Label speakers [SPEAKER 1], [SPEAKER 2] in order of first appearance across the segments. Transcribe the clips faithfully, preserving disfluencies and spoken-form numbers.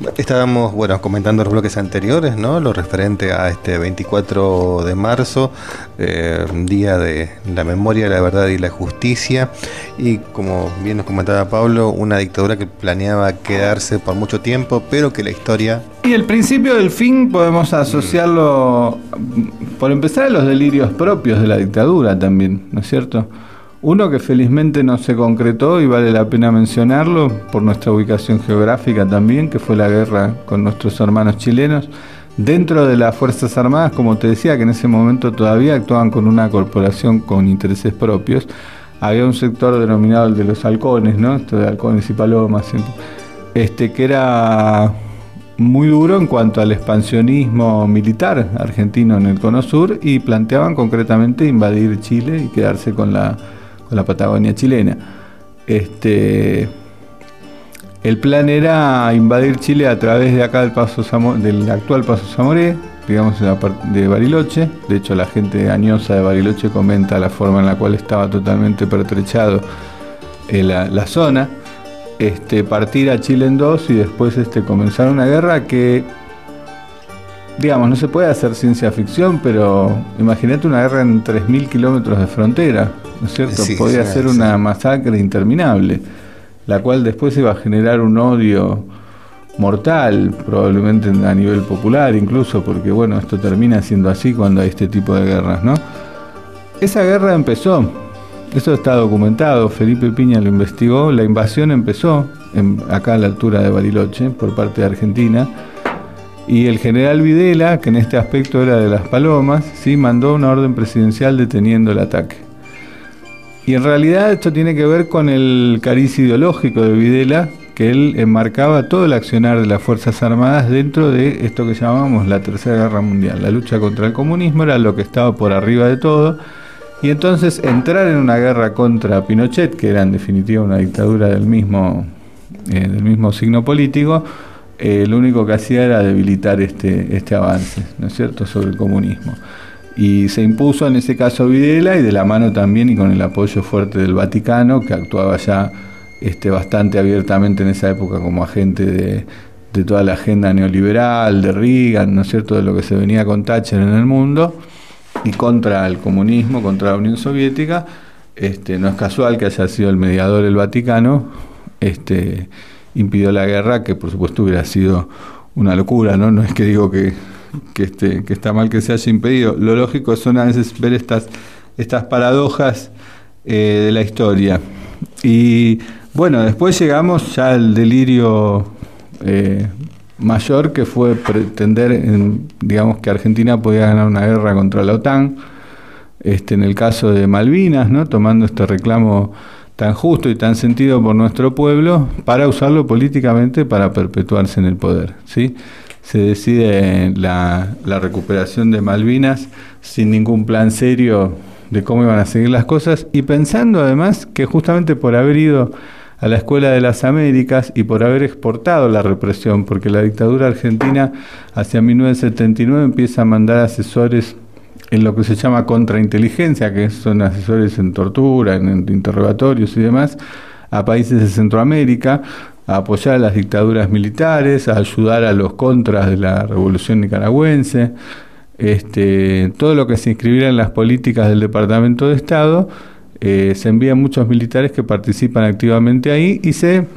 [SPEAKER 1] Estábamos, bueno, comentando los bloques anteriores, ¿no? Lo referente a este veinticuatro de marzo, eh, Día de la Memoria, la Verdad y la Justicia, y como bien nos comentaba Pablo, una dictadura que planeaba quedarse por mucho tiempo, pero que la historia...
[SPEAKER 2] Y el principio del fin podemos asociarlo, por empezar, a los delirios propios de la dictadura también, ¿no es cierto? Uno que felizmente no se concretó y vale la pena mencionarlo por nuestra ubicación geográfica también, que fue la guerra con nuestros hermanos chilenos. Dentro de las Fuerzas Armadas, como te decía, que en ese momento todavía actuaban con una corporación con intereses propios, había un sector denominado el de los halcones, ¿no? Esto de halcones y palomas, este, que era muy duro en cuanto al expansionismo militar argentino en el Cono Sur, y planteaban concretamente invadir Chile y quedarse con la con la Patagonia chilena. Este, el plan era invadir Chile a través de acá del Paso Zamoré, del actual Paso Zamoré, digamos de Bariloche. De hecho, la gente añosa de Bariloche comenta la forma en la cual estaba totalmente pertrechado eh, la, la zona. Este, partir a Chile en dos y después este, comenzar una guerra que, digamos, no se puede hacer ciencia ficción, pero imagínate una guerra en tres mil kilómetros de frontera, ¿no es cierto? Sí, podría sí, ser sí. Una masacre interminable, la cual después iba a generar un odio mortal, probablemente a nivel popular incluso, porque bueno, esto termina siendo así cuando hay este tipo de guerras, ¿no? Esa guerra empezó, eso está documentado, Felipe Piña lo investigó, la invasión empezó en, acá a la altura de Bariloche por parte de Argentina. Y el general Videla, que en este aspecto era de las Palomas, sí, mandó una orden presidencial deteniendo el ataque. Y en realidad esto tiene que ver con el cariz ideológico de Videla, que él enmarcaba todo el accionar de las Fuerzas Armadas dentro de esto que llamábamos la Tercera Guerra Mundial. La lucha contra el comunismo era lo que estaba por arriba de todo, y entonces entrar en una guerra contra Pinochet, que era en definitiva una dictadura del mismo, eh, del mismo signo político, Eh, lo único que hacía era debilitar este, este avance, ¿no es cierto?, sobre el comunismo. Y se impuso en ese caso Videla, y de la mano también y con el apoyo fuerte del Vaticano, que actuaba ya este, bastante abiertamente en esa época como agente de, de toda la agenda neoliberal, de Reagan, ¿no es cierto?, de lo que se venía con Thatcher en el mundo, y contra el comunismo, contra la Unión Soviética. Este, no es casual que haya sido el mediador el Vaticano, este... impidió la guerra, que por supuesto hubiera sido una locura, ¿no? No es que digo que, que, este, que está mal que se haya impedido. Lo lógico son a veces ver estas, estas paradojas eh, de la historia. Y bueno, después llegamos ya al delirio eh, mayor, que fue pretender, en, digamos, que Argentina podía ganar una guerra contra la OTAN, este, en el caso de Malvinas, ¿no? Tomando este reclamo tan justo y tan sentido por nuestro pueblo, para usarlo políticamente para perpetuarse en el poder, ¿sí? Se decide la, la recuperación de Malvinas sin ningún plan serio de cómo iban a seguir las cosas, y pensando además que justamente por haber ido a la Escuela de las Américas y por haber exportado la represión, porque la dictadura argentina hacia mil novecientos setenta y nueve empieza a mandar asesores en lo que se llama contrainteligencia, que son asesores en tortura, en, en interrogatorios y demás, a países de Centroamérica, a apoyar a las dictaduras militares, a ayudar a los contras de la revolución nicaragüense, este, todo lo que se inscribiera en las políticas del Departamento de Estado. Eh, se envían muchos militares que participan activamente ahí, y se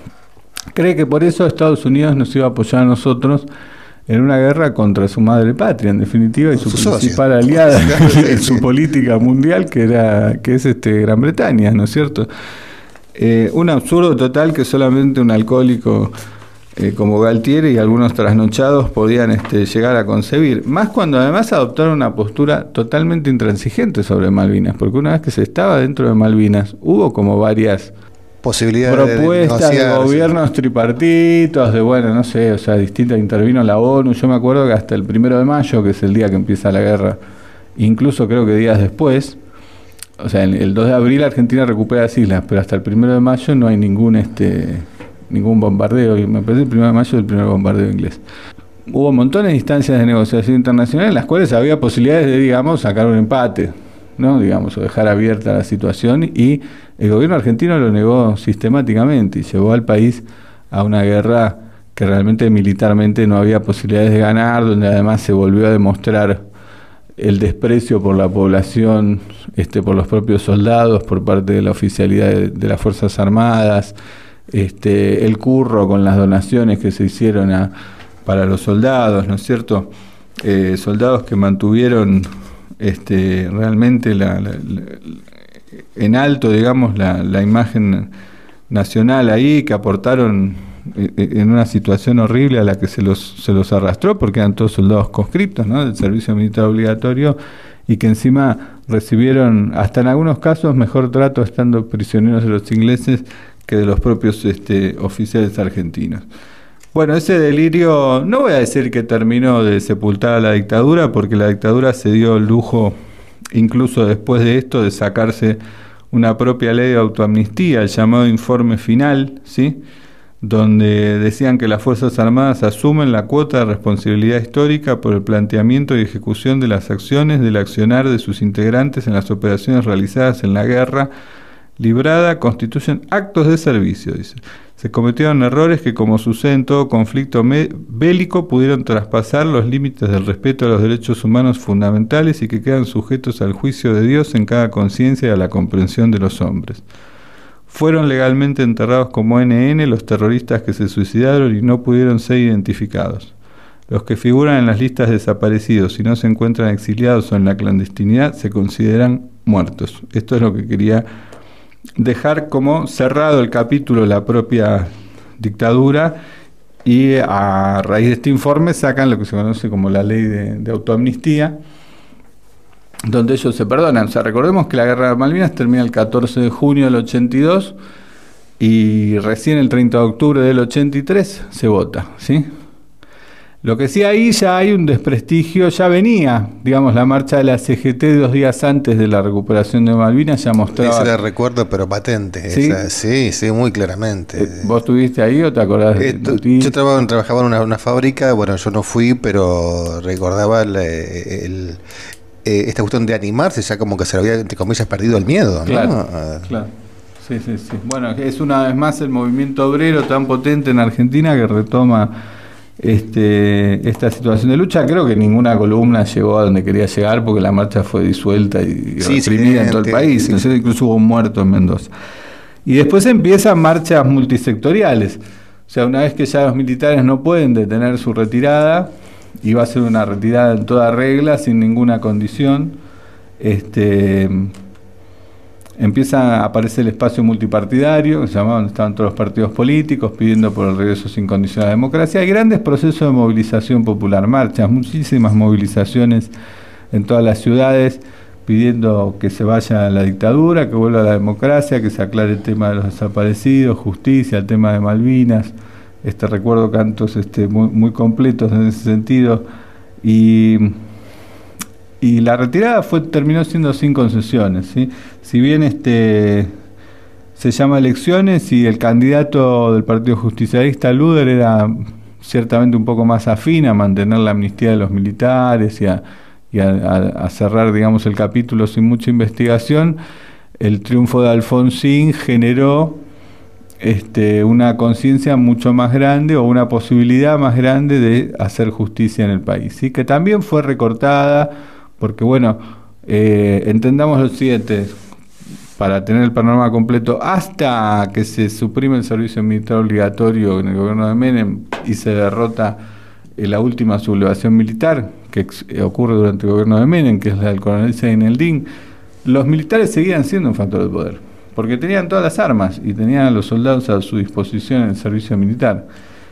[SPEAKER 2] cree que por eso Estados Unidos nos iba a apoyar a nosotros en una guerra contra su madre patria, en definitiva, y su, su principal socio. aliada en su política mundial, que era que es este Gran Bretaña, ¿no es cierto? Eh, un absurdo total que solamente un alcohólico eh, como Galtieri y algunos trasnochados podían este, llegar a concebir, más cuando además adoptaron una postura totalmente intransigente sobre Malvinas, porque una vez que se estaba dentro de Malvinas, hubo como varias posibilidades propuestas de, de, de gobiernos tripartitos, de bueno, no sé, o sea, distintas, intervino la ONU. Yo me acuerdo que hasta el primero de mayo, que es el día que empieza la guerra, incluso creo que días después, o sea, el, el dos de abril Argentina recupera las islas, pero hasta el primero de mayo no hay ningún este ningún bombardeo, y me parece el primero de mayo es el primer bombardeo inglés. Hubo montones de instancias de negociación internacional en las cuales había posibilidades de, digamos, sacar un empate, ¿no? Digamos, o dejar abierta la situación, y el gobierno argentino lo negó sistemáticamente y llevó al país a una guerra que realmente militarmente no había posibilidades de ganar, donde además se volvió a demostrar el desprecio por la población, este, por los propios soldados, por parte de la oficialidad de, de las Fuerzas Armadas, este, el curro con las donaciones que se hicieron a, para los soldados, ¿no es cierto? Eh, soldados que mantuvieron este, realmente la, la, la, en alto, digamos, la, la imagen nacional ahí, que aportaron en una situación horrible a la que se los se los arrastró, porque eran todos soldados conscriptos, ¿no?, del servicio militar obligatorio, y que encima recibieron, hasta en algunos casos, mejor trato estando prisioneros de los ingleses que de los propios este, oficiales argentinos. Bueno, ese delirio, no voy a decir que terminó de sepultar a la dictadura, porque la dictadura se dio el lujo, incluso después de esto, de sacarse una propia ley de autoamnistía, el llamado informe final, ¿sí?, donde decían que las Fuerzas Armadas asumen la cuota de responsabilidad histórica por el planteamiento y ejecución de las acciones del accionar de sus integrantes en las operaciones realizadas en la guerra librada, constituyen actos de servicio, dice. Se cometieron errores que, como sucede en todo conflicto bélico, pudieron traspasar los límites del respeto a los derechos humanos fundamentales y que quedan sujetos al juicio de Dios en cada conciencia y a la comprensión de los hombres. Fueron legalmente enterrados como ene ene los terroristas que se suicidaron y no pudieron ser identificados. Los que figuran en las listas de desaparecidos y no se encuentran exiliados o en la clandestinidad se consideran muertos. Esto es lo que quería dejar como cerrado el capítulo de la propia dictadura, y a raíz de este informe sacan lo que se conoce como la ley de, de autoamnistía, donde ellos se perdonan. O sea, recordemos que la Guerra de Malvinas termina el catorce de junio del ochenta y dos y recién el treinta de octubre del ochenta y tres se vota, ¿sí? Lo que sí, ahí ya hay un desprestigio, ya venía, digamos, la marcha de la ce ge te dos días antes de la recuperación de Malvinas, ya mostraba...
[SPEAKER 1] Ese la recuerdo, pero patente. ¿Sí? Esa, sí, sí, muy claramente.
[SPEAKER 2] ¿Vos estuviste ahí o te acordás de
[SPEAKER 1] Esto, yo trabajaba, trabajaba en una, una fábrica, bueno, yo no fui, pero recordaba el... el Eh, esta cuestión de animarse, ya como que se le había, entre comillas, perdido el miedo, ¿no?
[SPEAKER 2] Claro, claro. Sí, sí, sí. Bueno, es una vez más el movimiento obrero tan potente en Argentina que retoma este, esta situación de lucha. Creo que ninguna columna llegó a donde quería llegar porque la marcha fue disuelta y sí, reprimida sí, en todo el país. Sí. Incluso hubo un muerto en Mendoza. Y después empiezan marchas multisectoriales. O sea, una vez que ya los militares no pueden detener su retirada, y va a ser una retirada en toda regla, sin ninguna condición, este, empieza a aparecer el espacio multipartidario, que se llamaba, donde estaban todos los partidos políticos pidiendo por el regreso sin condición a la democracia. Hay grandes procesos de movilización popular, marchas, muchísimas movilizaciones en todas las ciudades, pidiendo que se vaya la dictadura, que vuelva la democracia, que se aclare el tema de los desaparecidos, justicia, el tema de Malvinas. Este, recuerdo cantos este, muy, muy completos en ese sentido, y, y la retirada fue terminó siendo sin concesiones, ¿sí? Si bien este se llama elecciones y el candidato del Partido Justicialista, Luder, era ciertamente un poco más afín a mantener la amnistía de los militares y a, y a, a, a cerrar, digamos, el capítulo sin mucha investigación, el triunfo de Alfonsín generó Este, una conciencia mucho más grande o una posibilidad más grande de hacer justicia en el país, ¿sí? Que también fue recortada porque, bueno, eh, entendamos lo siguiente, para tener el panorama completo, hasta que se suprime el servicio militar obligatorio en el gobierno de Menem y se derrota eh, la última sublevación militar que ex- ocurre durante el gobierno de Menem, que es la del coronel Seyneldin, los militares seguían siendo un factor de poder, porque tenían todas las armas y tenían a los soldados a su disposición en el servicio militar.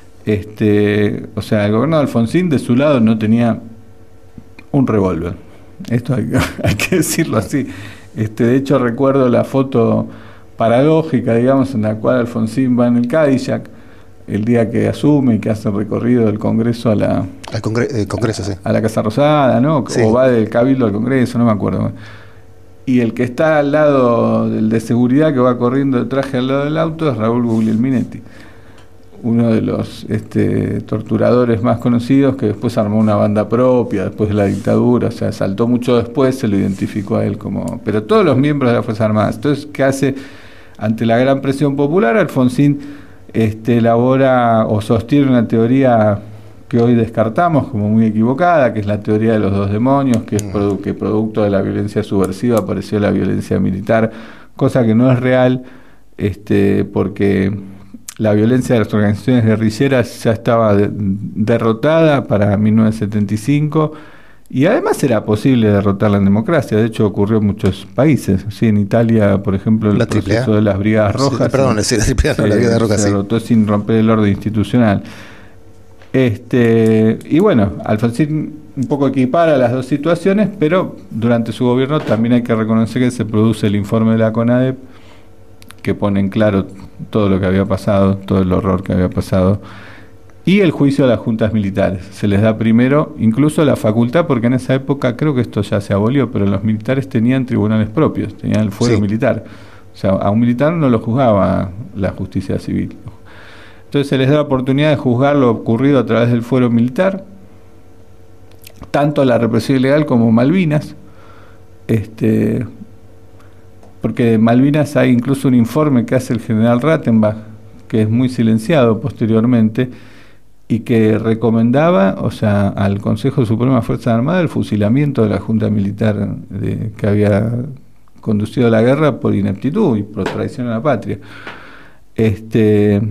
[SPEAKER 2] Este, o sea, el gobierno de Alfonsín de su lado no tenía un revólver. Esto hay, hay que decirlo así. Este, de hecho, recuerdo la foto paradójica, digamos, en la cual Alfonsín va en el Cadillac el día que asume y que hace el recorrido del Congreso a la...
[SPEAKER 1] Al congre- eh, Congreso, sí.
[SPEAKER 2] A la Casa Rosada, ¿no? Sí. O va del Cabildo al Congreso, no me acuerdo. Y el que está al lado del de seguridad, que va corriendo de traje al lado del auto, es Raúl Guglielminetti, uno de los este, torturadores más conocidos, que después armó una banda propia después de la dictadura. O sea, saltó mucho después, se lo identificó a él como... Pero todos los miembros de las Fuerzas Armadas. Entonces, ¿qué hace? Ante la gran presión popular, Alfonsín este, elabora o sostiene una teoría que hoy descartamos como muy equivocada, que es la teoría de los dos demonios, que es produ- que producto de la violencia subversiva apareció la violencia militar, cosa que no es real, este, porque la violencia de las organizaciones guerrilleras ya estaba de- derrotada para mil novecientos setenta y cinco, y además era posible derrotarla en democracia. De hecho ocurrió en muchos países, ¿sí? En Italia, por ejemplo, el
[SPEAKER 1] La triple A.
[SPEAKER 2] proceso de las Brigadas
[SPEAKER 1] Sí,
[SPEAKER 2] Rojas
[SPEAKER 1] perdón,
[SPEAKER 2] se,
[SPEAKER 1] sí, la triple A, no, la
[SPEAKER 2] se-
[SPEAKER 1] Brigada Roja,
[SPEAKER 2] se
[SPEAKER 1] sí.
[SPEAKER 2] derrotó sin romper el orden institucional. Este, y bueno, Alfonsín un poco equipara las dos situaciones, pero durante su gobierno también hay que reconocer que se produce el informe de la CONADEP, que pone en claro todo lo que había pasado, todo el horror que había pasado, y el juicio a las juntas militares. Se les da primero incluso la facultad, porque en esa época, creo que esto ya se abolió, pero los militares tenían tribunales propios, tenían el fuero
[SPEAKER 1] Sí.
[SPEAKER 2] militar. O sea, a un militar no lo juzgaba la justicia civil. Entonces se les da la oportunidad de juzgar lo ocurrido a través del fuero militar, tanto la represión ilegal como Malvinas, este, porque de Malvinas hay incluso un informe que hace el general Rattenbach, que es muy silenciado posteriormente, y que recomendaba, o sea, al Consejo Supremo de Fuerzas Armadas el fusilamiento de la Junta Militar de, que había conducido la guerra por ineptitud y por traición a la patria. Este...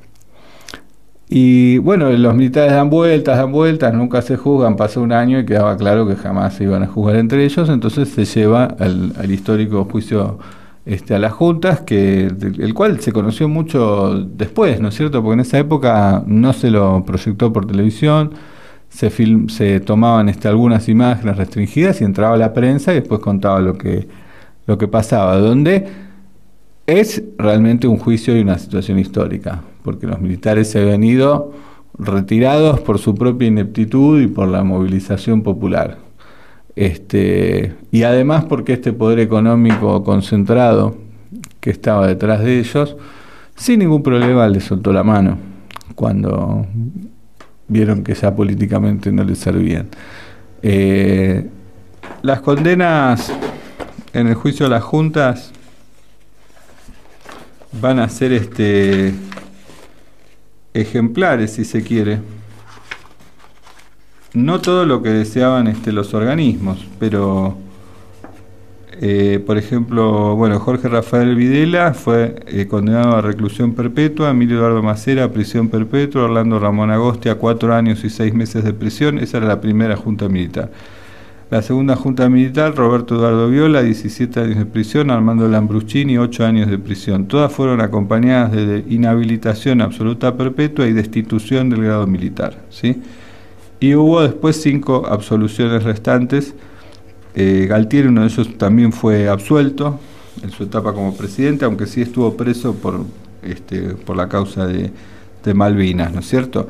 [SPEAKER 2] Y bueno, los militares dan vueltas, dan vueltas, nunca se juzgan, pasó un año y quedaba claro que jamás se iban a juzgar entre ellos, entonces se lleva al, al histórico juicio este, a las juntas, que el cual se conoció mucho después, ¿no es cierto? Porque en esa época no se lo proyectó por televisión, se, film, se tomaban este, algunas imágenes restringidas y entraba la prensa y después contaba lo que, lo que pasaba, donde es realmente un juicio y una situación histórica, porque los militares se habían ido retirados por su propia ineptitud y por la movilización popular. Este, y además porque este poder económico concentrado que estaba detrás de ellos, sin ningún problema les soltó la mano cuando vieron que ya políticamente no les servían. Eh, las condenas en el juicio de las juntas van a ser este ejemplares, si se quiere. No todo lo que deseaban este, los organismos, pero eh, por ejemplo, bueno, Jorge Rafael Videla fue eh, condenado a reclusión perpetua, Emilio Eduardo Macera a prisión perpetua, Orlando Ramón Agosti a cuatro años y seis meses de prisión. Esa era la primera junta militar. La segunda junta militar, Roberto Eduardo Viola, diecisiete años de prisión, Armando Lambruschini, ocho años de prisión. Todas fueron acompañadas de inhabilitación absoluta perpetua y destitución del grado militar, ¿sí? Y hubo después cinco absoluciones restantes. Eh, Galtieri, uno de ellos, también fue absuelto en su etapa como presidente, aunque sí estuvo preso por, este, por la causa de, de Malvinas, ¿no es cierto?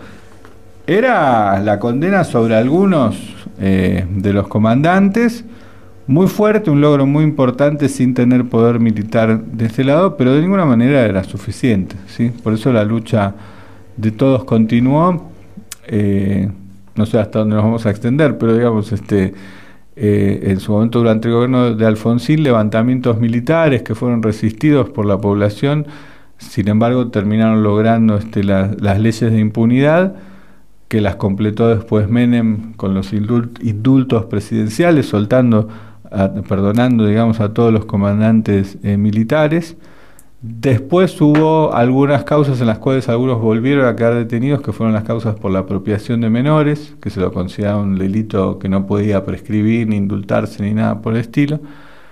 [SPEAKER 2] Era la condena sobre algunos eh, de los comandantes, muy fuerte, un logro muy importante sin tener poder militar de este lado, pero de ninguna manera era suficiente, ¿sí? Por eso la lucha de todos continuó. Eh, no sé hasta dónde nos vamos a extender, pero digamos, este, eh, en su momento durante el gobierno de Alfonsín, levantamientos militares que fueron resistidos por la población, sin embargo terminaron logrando este, la, las leyes de impunidad, que las completó después Menem con los indultos presidenciales, soltando, a, perdonando, digamos, a todos los comandantes eh, militares. Después hubo algunas causas en las cuales algunos volvieron a quedar detenidos, que fueron las causas por la apropiación de menores, que se lo consideraba un delito que no podía prescribir, ni indultarse, ni nada por el estilo.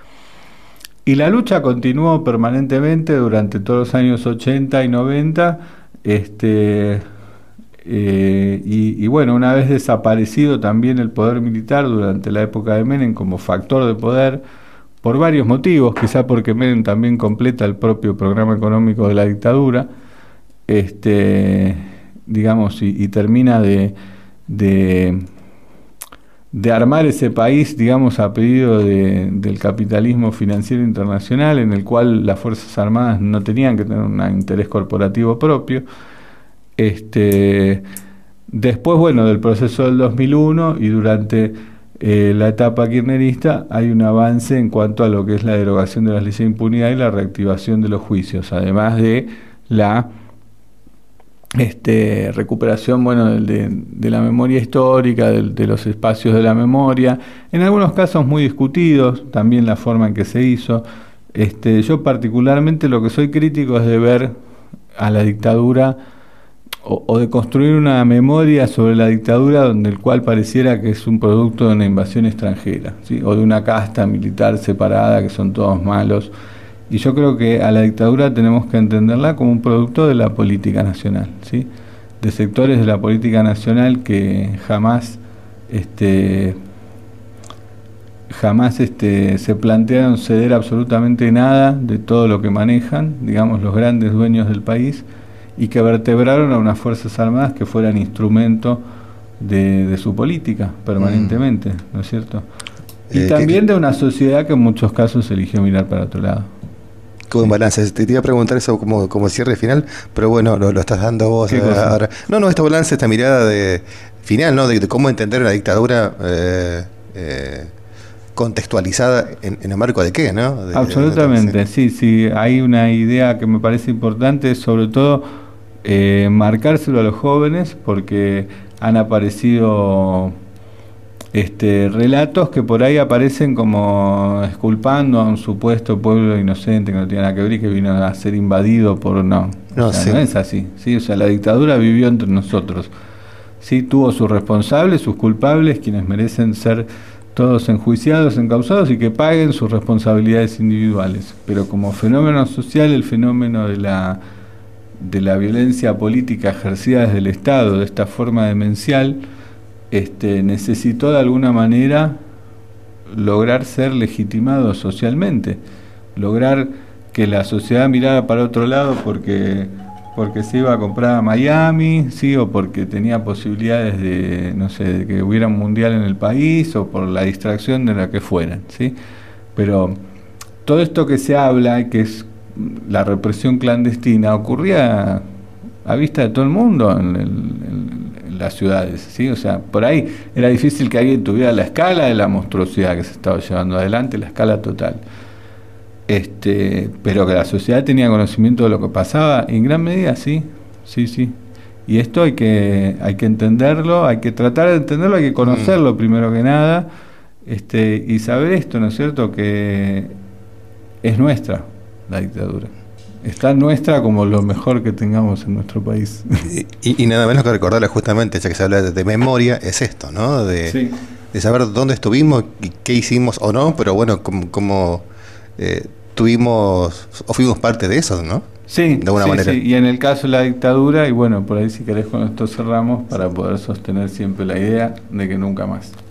[SPEAKER 2] Y la lucha continuó permanentemente durante todos los años ochenta y noventa, este... Eh, y, y bueno, una vez desaparecido también el poder militar durante la época de Menem como factor de poder, por varios motivos, quizá porque Menem también completa el propio programa económico de la dictadura, este, digamos, y, y termina de, de, de armar ese país, digamos, a pedido de, del capitalismo financiero internacional, en el cual las Fuerzas Armadas no tenían que tener un interés corporativo propio. Este, después, bueno, del proceso del dos mil uno y durante eh, la etapa kirchnerista hay un avance en cuanto a lo que es la derogación de las leyes de impunidad y la reactivación de los juicios, además de la este, recuperación, bueno, de, de la memoria histórica, de, de los espacios de la memoria, en algunos casos muy discutidos, también la forma en que se hizo. Este, yo particularmente lo que soy crítico es de ver a la dictadura o, o de construir una memoria sobre la dictadura donde el cual pareciera que es un producto de una invasión extranjera, ¿sí? O de una casta militar separada que son todos malos. Y yo creo que a la dictadura tenemos que entenderla como un producto de la política nacional, ¿sí? De sectores de la política nacional que jamás este, jamás este, se plantearon ceder absolutamente nada de todo lo que manejan, digamos, los grandes dueños del país, y que vertebraron a unas Fuerzas Armadas que fueran instrumento de, de su política permanentemente, mm. ¿no es cierto? Y eh, también que, de una sociedad que en muchos casos eligió mirar para otro lado.
[SPEAKER 1] Qué buen balance. Te iba a preguntar eso como, como cierre final, pero bueno, lo, lo estás dando vos ahora. No, no, este balance, esta mirada de final, ¿no? De, de cómo entender una dictadura eh, eh, contextualizada en, en el marco de qué, ¿no? De,
[SPEAKER 2] Absolutamente, de, de, sí, sí. Hay una idea que me parece importante, sobre todo eh, marcárselo a los jóvenes, porque han aparecido Este, relatos que por ahí aparecen como exculpando a un supuesto pueblo inocente que no tiene nada que ver y que vino a ser invadido por... No,
[SPEAKER 1] no,
[SPEAKER 2] o sea,
[SPEAKER 1] sí.
[SPEAKER 2] no es así, ¿sí? O sea, la dictadura vivió entre nosotros, ¿sí? Tuvo sus responsables, sus culpables, quienes merecen ser todos enjuiciados, encausados y que paguen sus responsabilidades individuales. Pero como fenómeno social, el fenómeno de la, de la violencia política ejercida desde el Estado, de esta forma demencial, Este, necesitó de alguna manera lograr ser legitimado socialmente, lograr que la sociedad mirara para otro lado porque, porque se iba a comprar a Miami, ¿sí? O porque tenía posibilidades de, no sé, de que hubiera un mundial en el país, o por la distracción de la que fueran, ¿sí? Pero todo esto que se habla, que es la represión clandestina, ocurría a vista de todo el mundo en el, en las ciudades, ¿sí? O sea, por ahí era difícil que alguien tuviera la escala de la monstruosidad que se estaba llevando adelante, la escala total. Este, pero que la sociedad tenía conocimiento de lo que pasaba, en gran medida sí, sí, sí. Y esto hay que, hay que entenderlo, hay que tratar de entenderlo, hay que conocerlo mm. primero que nada, este, y saber esto, ¿no es cierto?, que es nuestra la dictadura. Está nuestra como lo mejor que tengamos en nuestro país.
[SPEAKER 1] Y, y nada menos que recordarla justamente, ya que se habla de, de memoria, es esto, ¿no? De,
[SPEAKER 2] sí.
[SPEAKER 1] de saber dónde estuvimos y qué hicimos o no, pero bueno, como, como eh, tuvimos o fuimos parte de eso, ¿no?
[SPEAKER 2] Sí,
[SPEAKER 1] de alguna
[SPEAKER 2] sí,
[SPEAKER 1] manera.
[SPEAKER 2] Sí. Y en el caso de la dictadura, y bueno, por ahí si querés con esto cerramos para poder sostener siempre la idea de que nunca más.